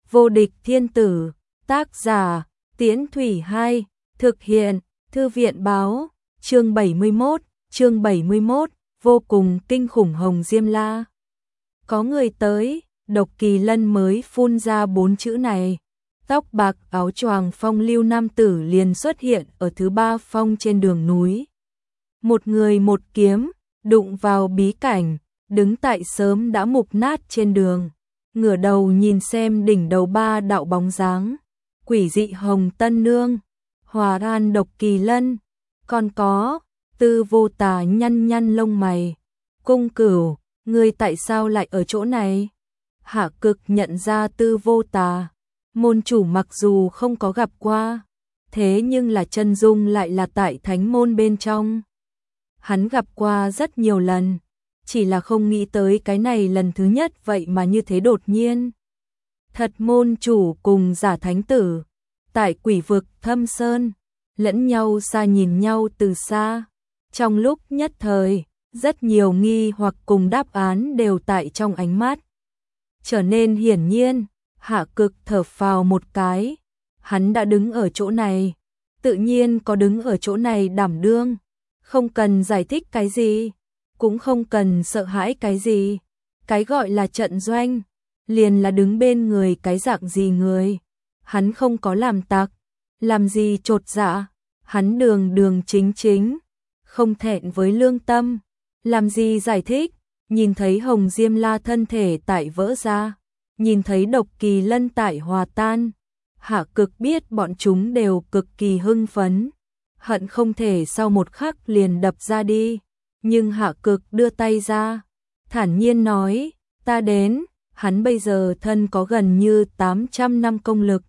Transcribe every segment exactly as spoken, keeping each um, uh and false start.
Vô địch thiên tử, tác giả, Tiễn Thủy hai, thực hiện, Thư viện báo, chương bảy mươi mốt, chương bảy mươi mốt, vô cùng kinh khủng Hồng Diêm La. Có người tới, Độc Kỳ Lân mới phun ra bốn chữ này. Tóc bạc áo choàng phong lưu nam tử liền xuất hiện ở thứ ba phong trên đường núi. Một người một kiếm, đụng vào bí cảnh, đứng tại sớm đã mục nát trên đường. Ngửa đầu nhìn xem đỉnh đầu ba đạo bóng dáng. Quỷ dị Hồng Tân Nương, Hòa An Độc Kỳ Lân, còn có Tư Vô Tà nhăn nhăn lông mày. Cung Cửu, ngươi tại sao lại ở chỗ này? Hạ Cực nhận ra Tư Vô Tà. Môn chủ mặc dù không có gặp qua, thế nhưng là chân dung lại là tại thánh môn bên trong. Hắn gặp qua rất nhiều lần, chỉ là không nghĩ tới cái này lần thứ nhất vậy mà như thế đột nhiên. Thật môn chủ cùng giả thánh tử, tại quỷ vực Thâm Sơn, lẫn nhau xa nhìn nhau từ xa. Trong lúc nhất thời, rất nhiều nghi hoặc cùng đáp án đều tại trong ánh mắt. Trở nên hiển nhiên, Hạ Cực thở phào một cái, hắn đã đứng ở chỗ này, tự nhiên có đứng ở chỗ này đảm đương, không cần giải thích cái gì, cũng không cần sợ hãi cái gì. Cái gọi là trận doanh, liền là đứng bên người cái dạng gì người. Hắn không có làm tặc, làm gì chột dạ, hắn đường đường chính chính, không thẹn với lương tâm, làm gì giải thích. Nhìn thấy Hồng Diêm La thân thể tại vỡ ra, nhìn thấy Độc Kỳ Lân tại hòa tan, Hạ Cực biết bọn chúng đều cực kỳ hưng phấn, hận không thể sau một khắc liền đập ra đi. Nhưng Hạ Cực đưa tay ra, thản nhiên nói, ta đến. Hắn bây giờ thân có gần như tám trăm năm công lực,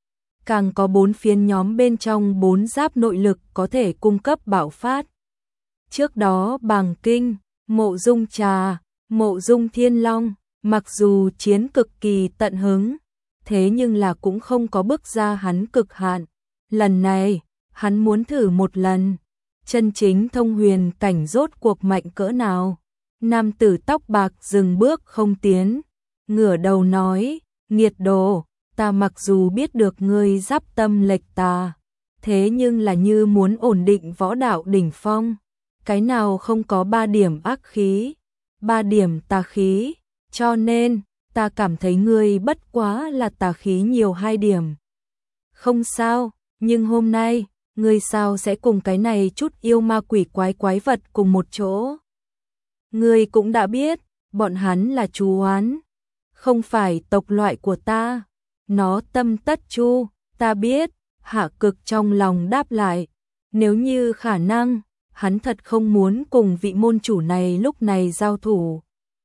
càng có bốn phiến nhóm bên trong bốn giáp nội lực có thể cung cấp bạo phát. Trước đó Bàng Kinh, Mộ Dung Trà, Mộ Dung Thiên Long, mặc dù chiến cực kỳ tận hứng, thế nhưng là cũng không có bước ra hắn cực hạn. Lần này, hắn muốn thử một lần, chân chính thông huyền cảnh rốt cuộc mạnh cỡ nào. Nam tử tóc bạc dừng bước không tiến, ngửa đầu nói, nghiệt đồ, ta mặc dù biết được ngươi giáp tâm lệch tà, thế nhưng là như muốn ổn định võ đạo đỉnh phong, cái nào không có ba điểm ác khí, ba điểm tà khí, cho nên, ta cảm thấy ngươi bất quá là tà khí nhiều hai điểm. Không sao, nhưng hôm nay, ngươi sao sẽ cùng cái này chút yêu ma quỷ quái quái vật cùng một chỗ? Ngươi cũng đã biết, bọn hắn là chú oán, không phải tộc loại của ta. Nó tâm tất chu, ta biết. Hạ Cực trong lòng đáp lại, nếu như khả năng, hắn thật không muốn cùng vị môn chủ này lúc này giao thủ.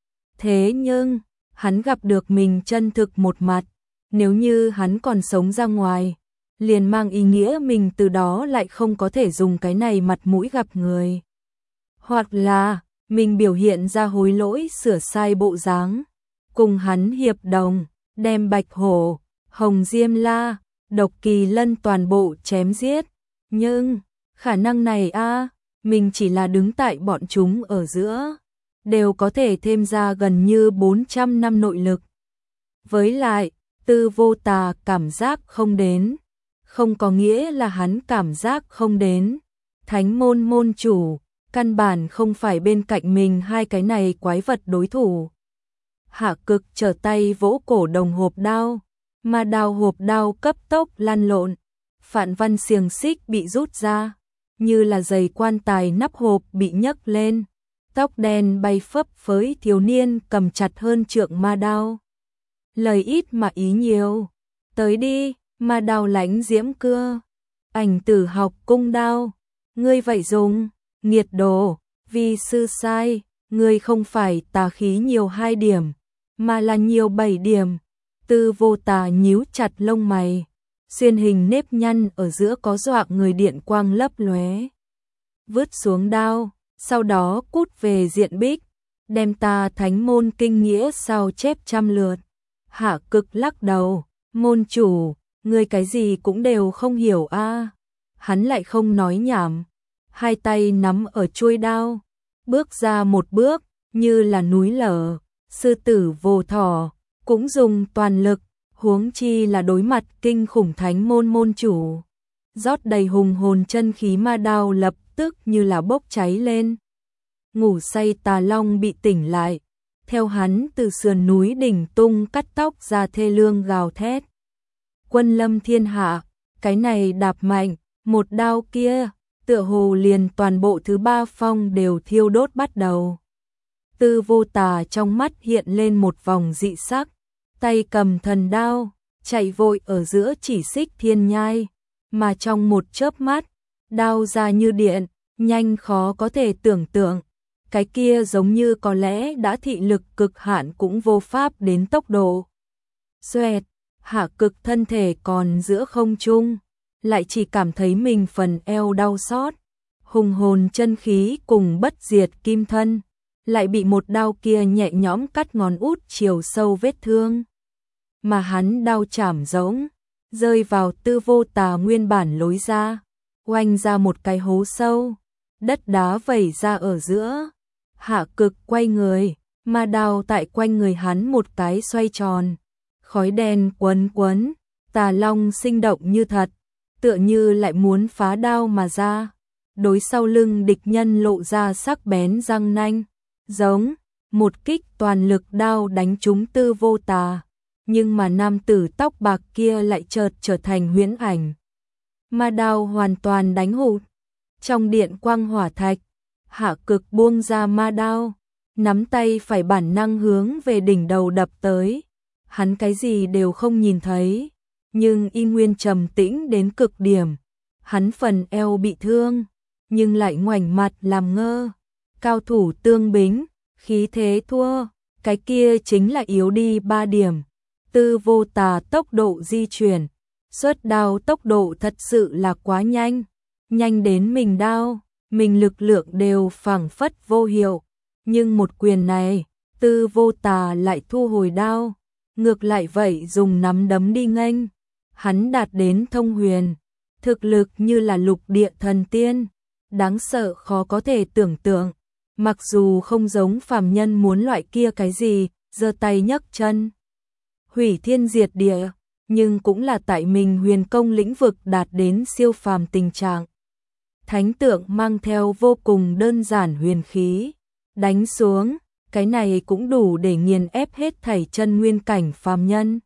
Thế nhưng, hắn gặp được mình chân thực một mặt, nếu như hắn còn sống ra ngoài, liền mang ý nghĩa mình từ đó lại không có thể dùng cái này mặt mũi gặp người. Hoặc là, mình biểu hiện ra hối lỗi sửa sai bộ dáng, cùng hắn hiệp đồng, đem Bạch Hổ, Hồng Diêm La, Độc Kỳ Lân toàn bộ chém giết. Nhưng, khả năng này a, mình chỉ là đứng tại bọn chúng ở giữa, đều có thể thêm ra gần như bốn trăm năm nội lực. Với lại, Tư Vô Tà cảm giác không đến, không có nghĩa là hắn cảm giác không đến. Thánh môn môn chủ, căn bản không phải bên cạnh mình hai cái này quái vật đối thủ. Hạ Cực trở tay vỗ cổ đồng hộp đao, mà đao hộp đao cấp tốc lăn lộn, phản văn xiềng xích bị rút ra, như là giày quan tài nắp hộp bị nhấc lên, tóc đen bay phấp phới thiếu niên cầm chặt hơn trượng ma đao. Lời ít mà ý nhiều, tới đi, ma đao lãnh diễm cưa, Ảnh Tử học cung đao, ngươi vậy dùng, nghiệt đồ, vi sư sai, ngươi không phải tà khí nhiều hai điểm, mà là nhiều bảy điểm. Tư Vô Tà nhíu chặt lông mày, xuyên hình nếp nhăn ở giữa có dọa người điện quang lấp lóe. Vứt xuống đao, sau đó cút về diện bích, đem ta thánh môn kinh nghĩa sao chép trăm lượt. Hạ Cực lắc đầu, môn chủ, ngươi cái gì cũng đều không hiểu a. À. Hắn lại không nói nhảm, hai tay nắm ở chuôi đao, bước ra một bước, như là núi lở, sư tử vô thỏ, cũng dùng toàn lực, huống chi là đối mặt kinh khủng thánh môn môn chủ. Rót đầy hùng hồn chân khí ma đao lập tức như là bốc cháy lên. Ngủ say Tà Long bị tỉnh lại, theo hắn từ sườn núi đỉnh tung cắt tóc ra thê lương gào thét. Quân lâm thiên hạ, cái này đạp mạnh, một đao kia, tựa hồ liền toàn bộ thứ ba phong đều thiêu đốt bắt đầu. Tư Vô Tà trong mắt hiện lên một vòng dị sắc, tay cầm thần đao, chạy vội ở giữa chỉ xích thiên nhai, mà trong một chớp mắt, đao ra như điện, nhanh khó có thể tưởng tượng. Cái kia giống như có lẽ đã thị lực cực hạn cũng vô pháp đến tốc độ. Xoẹt, Hạ Cực thân thể còn giữa không trung, lại chỉ cảm thấy mình phần eo đau xót. Hùng hồn chân khí cùng bất diệt kim thân, lại bị một đao kia nhẹ nhõm cắt ngón út chiều sâu vết thương. Mà hắn đao chảm giống, rơi vào Tư Vô Tà nguyên bản lối ra, oanh ra một cái hố sâu, đất đá vẩy ra ở giữa. Hạ Cực quay người, ma đao tại quanh người hắn một cái xoay tròn, khói đen quấn quấn, Tà Long sinh động như thật, tựa như lại muốn phá đao mà ra. Đối sau lưng địch nhân lộ ra sắc bén răng nanh, giống một kích toàn lực đao đánh trúng Tư Vô Tà, nhưng mà nam tử tóc bạc kia lại chợt trở thành huyễn ảnh. Ma đao hoàn toàn đánh hụt. Trong điện quang hỏa thạch, Hạ Cực buông ra ma đao, nắm tay phải bản năng hướng về đỉnh đầu đập tới. Hắn cái gì đều không nhìn thấy, nhưng y nguyên trầm tĩnh đến cực điểm. Hắn phần eo bị thương, nhưng lại ngoảnh mặt làm ngơ. Cao thủ tương bính, khí thế thua, cái kia chính là yếu đi ba điểm. Tư Vô Tà tốc độ di chuyển, xuất đao tốc độ thật sự là quá nhanh, nhanh đến mình đao, mình lực lượng đều phảng phất vô hiệu. Nhưng một quyền này, Tư Vô Tà lại thu hồi đao, ngược lại vậy dùng nắm đấm đi nghênh. Hắn đạt đến thông huyền, thực lực như là lục địa thần tiên, đáng sợ khó có thể tưởng tượng. Mặc dù không giống phàm nhân muốn loại kia cái gì, giơ tay nhấc chân, hủy thiên diệt địa, nhưng cũng là tại mình huyền công lĩnh vực đạt đến siêu phàm tình trạng. Thánh tượng mang theo vô cùng đơn giản huyền khí, đánh xuống, cái này cũng đủ để nghiền ép hết thảy chân nguyên cảnh phàm nhân.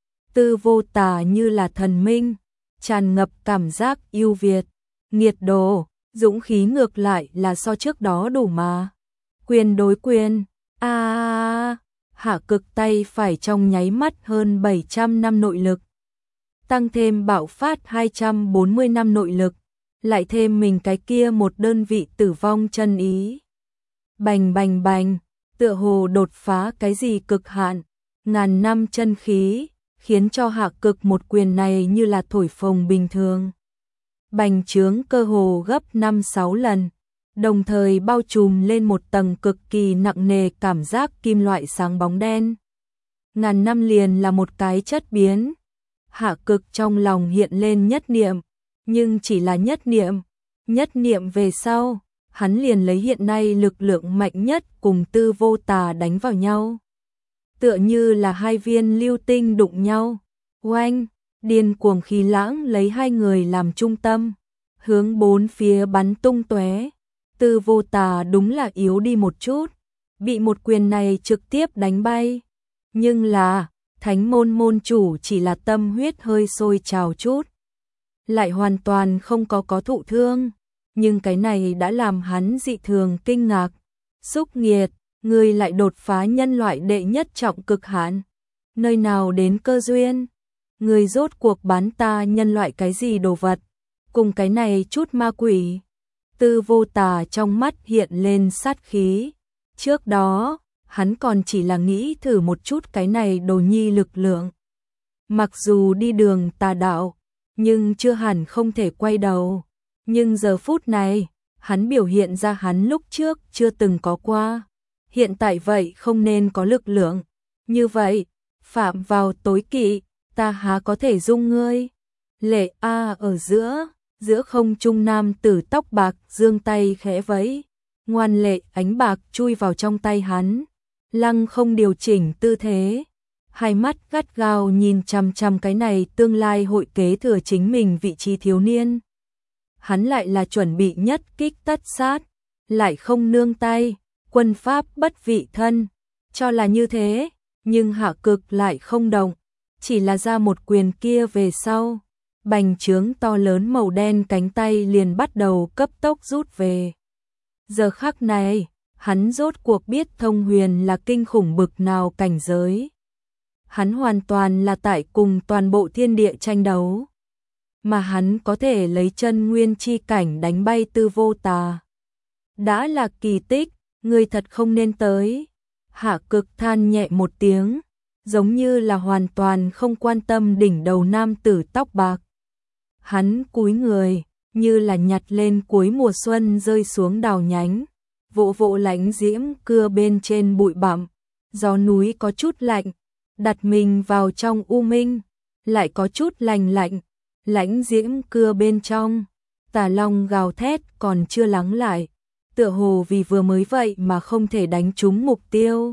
Tư Vô Tà như là thần minh, tràn ngập cảm giác yêu việt, nghiệt đồ, dũng khí ngược lại là so trước đó đủ mà. Quyền đối quyền, a à, Hạ Cực tay phải trong nháy mắt hơn bảy trăm năm nội lực, tăng thêm bạo phát hai trăm bốn mươi năm nội lực, lại thêm mình cái kia một đơn vị tử vong chân ý. Bành bành bành, tựa hồ đột phá cái gì cực hạn, ngàn năm chân khí, khiến cho Hạ Cực một quyền này như là thổi phồng bình thường. Bành trướng cơ hồ gấp năm sáu lần, đồng thời bao trùm lên một tầng cực kỳ nặng nề cảm giác kim loại sáng bóng đen. Ngàn năm liền là một cái chất biến. Hạ Cực trong lòng hiện lên nhất niệm, nhưng chỉ là nhất niệm. Nhất niệm về sau, hắn liền lấy hiện nay lực lượng mạnh nhất cùng Tư Vô Tà đánh vào nhau. Tựa như là hai viên lưu tinh đụng nhau. Oanh, điên cuồng khí lãng lấy hai người làm trung tâm, hướng bốn phía bắn tung tóe. Tư Vô Tà đúng là yếu đi một chút, bị một quyền này trực tiếp đánh bay. Nhưng là, thánh môn môn chủ chỉ là tâm huyết hơi sôi trào chút, lại hoàn toàn không có có thụ thương. Nhưng cái này đã làm hắn dị thường kinh ngạc. Xúc nghiệt, người lại đột phá nhân loại đệ nhất trọng cực hạn. Nơi nào đến cơ duyên? Người rốt cuộc bán ta nhân loại cái gì đồ vật? Cùng cái này chút ma quỷ. Tư Vô Tà trong mắt hiện lên sát khí. Trước đó, hắn còn chỉ là nghĩ thử một chút cái này đồ nhi lực lượng. Mặc dù đi đường tà đạo, nhưng chưa hẳn không thể quay đầu. Nhưng giờ phút này, hắn biểu hiện ra hắn lúc trước chưa từng có qua. Hiện tại vậy không nên có lực lượng. Như vậy, phạm vào tối kỵ, ta há có thể dung ngươi. Lệ A ở giữa, giữa không trung nam tử tóc bạc giương tay khẽ vẫy. Ngoan lệ ánh bạc chui vào trong tay hắn. Lăng không điều chỉnh tư thế. hai mắt gắt gao nhìn chằm chằm cái này tương lai hội kế thừa chính mình vị trí thiếu niên. Hắn lại là chuẩn bị nhất kích tất sát, lại không nương tay, quân pháp bất vị thân, cho là như thế, nhưng Hạ Cực lại không động, chỉ là ra một quyền kia về sau, bành trướng to lớn màu đen cánh tay liền bắt đầu cấp tốc rút về. Giờ khắc này, hắn rốt cuộc biết Thông Huyền là kinh khủng bực nào cảnh giới. Hắn hoàn toàn là tại cùng toàn bộ thiên địa tranh đấu, mà hắn có thể lấy chân nguyên chi cảnh đánh bay Tư Vô Tà. Đã là kỳ tích, người thật không nên tới. Hạ Cực than nhẹ một tiếng, giống như là hoàn toàn không quan tâm đỉnh đầu nam tử tóc bạc. Hắn cúi người, như là nhặt lên cuối mùa xuân rơi xuống đào nhánh, vỗ vỗ lãnh diễm cưa bên trên bụi bặm, gió núi có chút lạnh, đặt mình vào trong u minh, lại có chút lành lạnh, lãnh diễm cưa bên trong, tà long gào thét còn chưa lắng lại, tựa hồ vì vừa mới vậy mà không thể đánh trúng mục tiêu,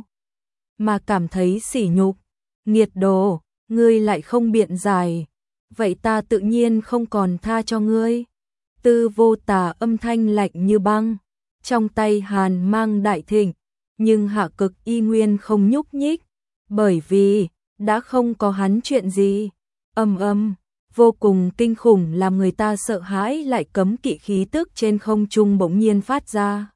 mà cảm thấy sỉ nhục, nghiệt đồ, ngươi lại không biện giải, vậy ta tự nhiên không còn tha cho ngươi. Tư Vô Tà âm thanh lạnh như băng, trong tay hàn mang đại thịnh, nhưng Hạ Cực y nguyên không nhúc nhích, bởi vì đã không có hắn chuyện gì. Âm âm, vô cùng kinh khủng làm người ta sợ hãi lại cấm kỵ khí tức trên không trung bỗng nhiên phát ra.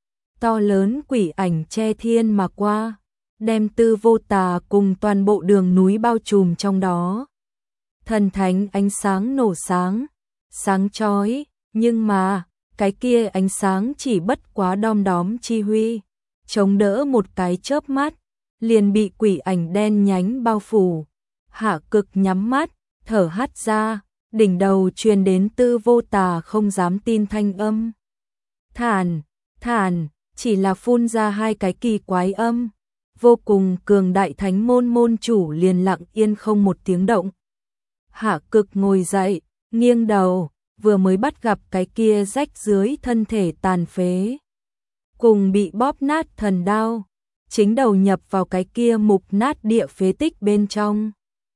To lớn quỷ ảnh che thiên mà qua, đem Tư Vô Tà cùng toàn bộ đường núi bao trùm trong đó. Thần thánh ánh sáng nổ sáng, sáng chói, nhưng mà, cái kia ánh sáng chỉ bất quá đom đóm chi huy, chống đỡ một cái chớp mắt, liền bị quỷ ảnh đen nhánh bao phủ. Hạ Cực nhắm mắt, thở hắt ra, đỉnh đầu truyền đến Tư Vô Tà không dám tin thanh âm. Thản, thản, chỉ là phun ra hai cái kỳ quái âm, vô cùng cường đại thánh môn môn chủ liền lặng yên không một tiếng động. Hạ Cực ngồi dậy, nghiêng đầu, vừa mới bắt gặp cái kia rách dưới thân thể tàn phế, cùng bị bóp nát thần đao, chính đầu nhập vào cái kia mục nát địa phế tích bên trong.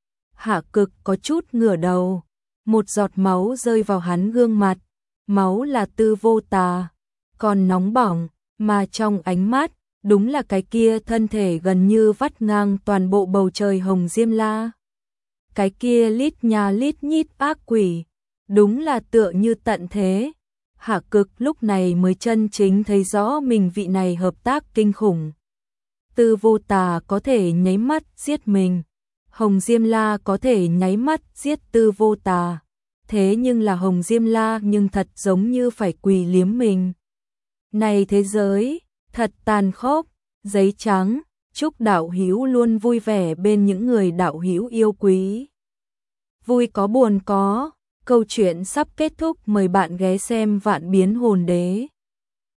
Hạ Cực có chút ngửa đầu, một giọt máu rơi vào hắn gương mặt, máu là Tư Vô Tà, còn nóng bỏng, mà trong ánh mắt, đúng là cái kia thân thể gần như vắt ngang toàn bộ bầu trời hồng diêm la. Cái kia lít nhà lít nhít ác quỷ, đúng là tựa như tận thế. Hạ Cực lúc này mới chân chính thấy rõ mình vị này hợp tác kinh khủng. Tư Vô Tà có thể nháy mắt giết mình, Hồng Diêm La có thể nháy mắt giết Tư Vô Tà, thế nhưng là Hồng Diêm La nhưng thật giống như phải quỳ liếm mình. Này thế giới, thật tàn khốc. Giấy trắng, chúc đạo hữu luôn vui vẻ bên những người đạo hữu yêu quý. Vui có buồn có, câu chuyện sắp kết thúc, mời bạn ghé xem Vạn Biến Hồn Đế.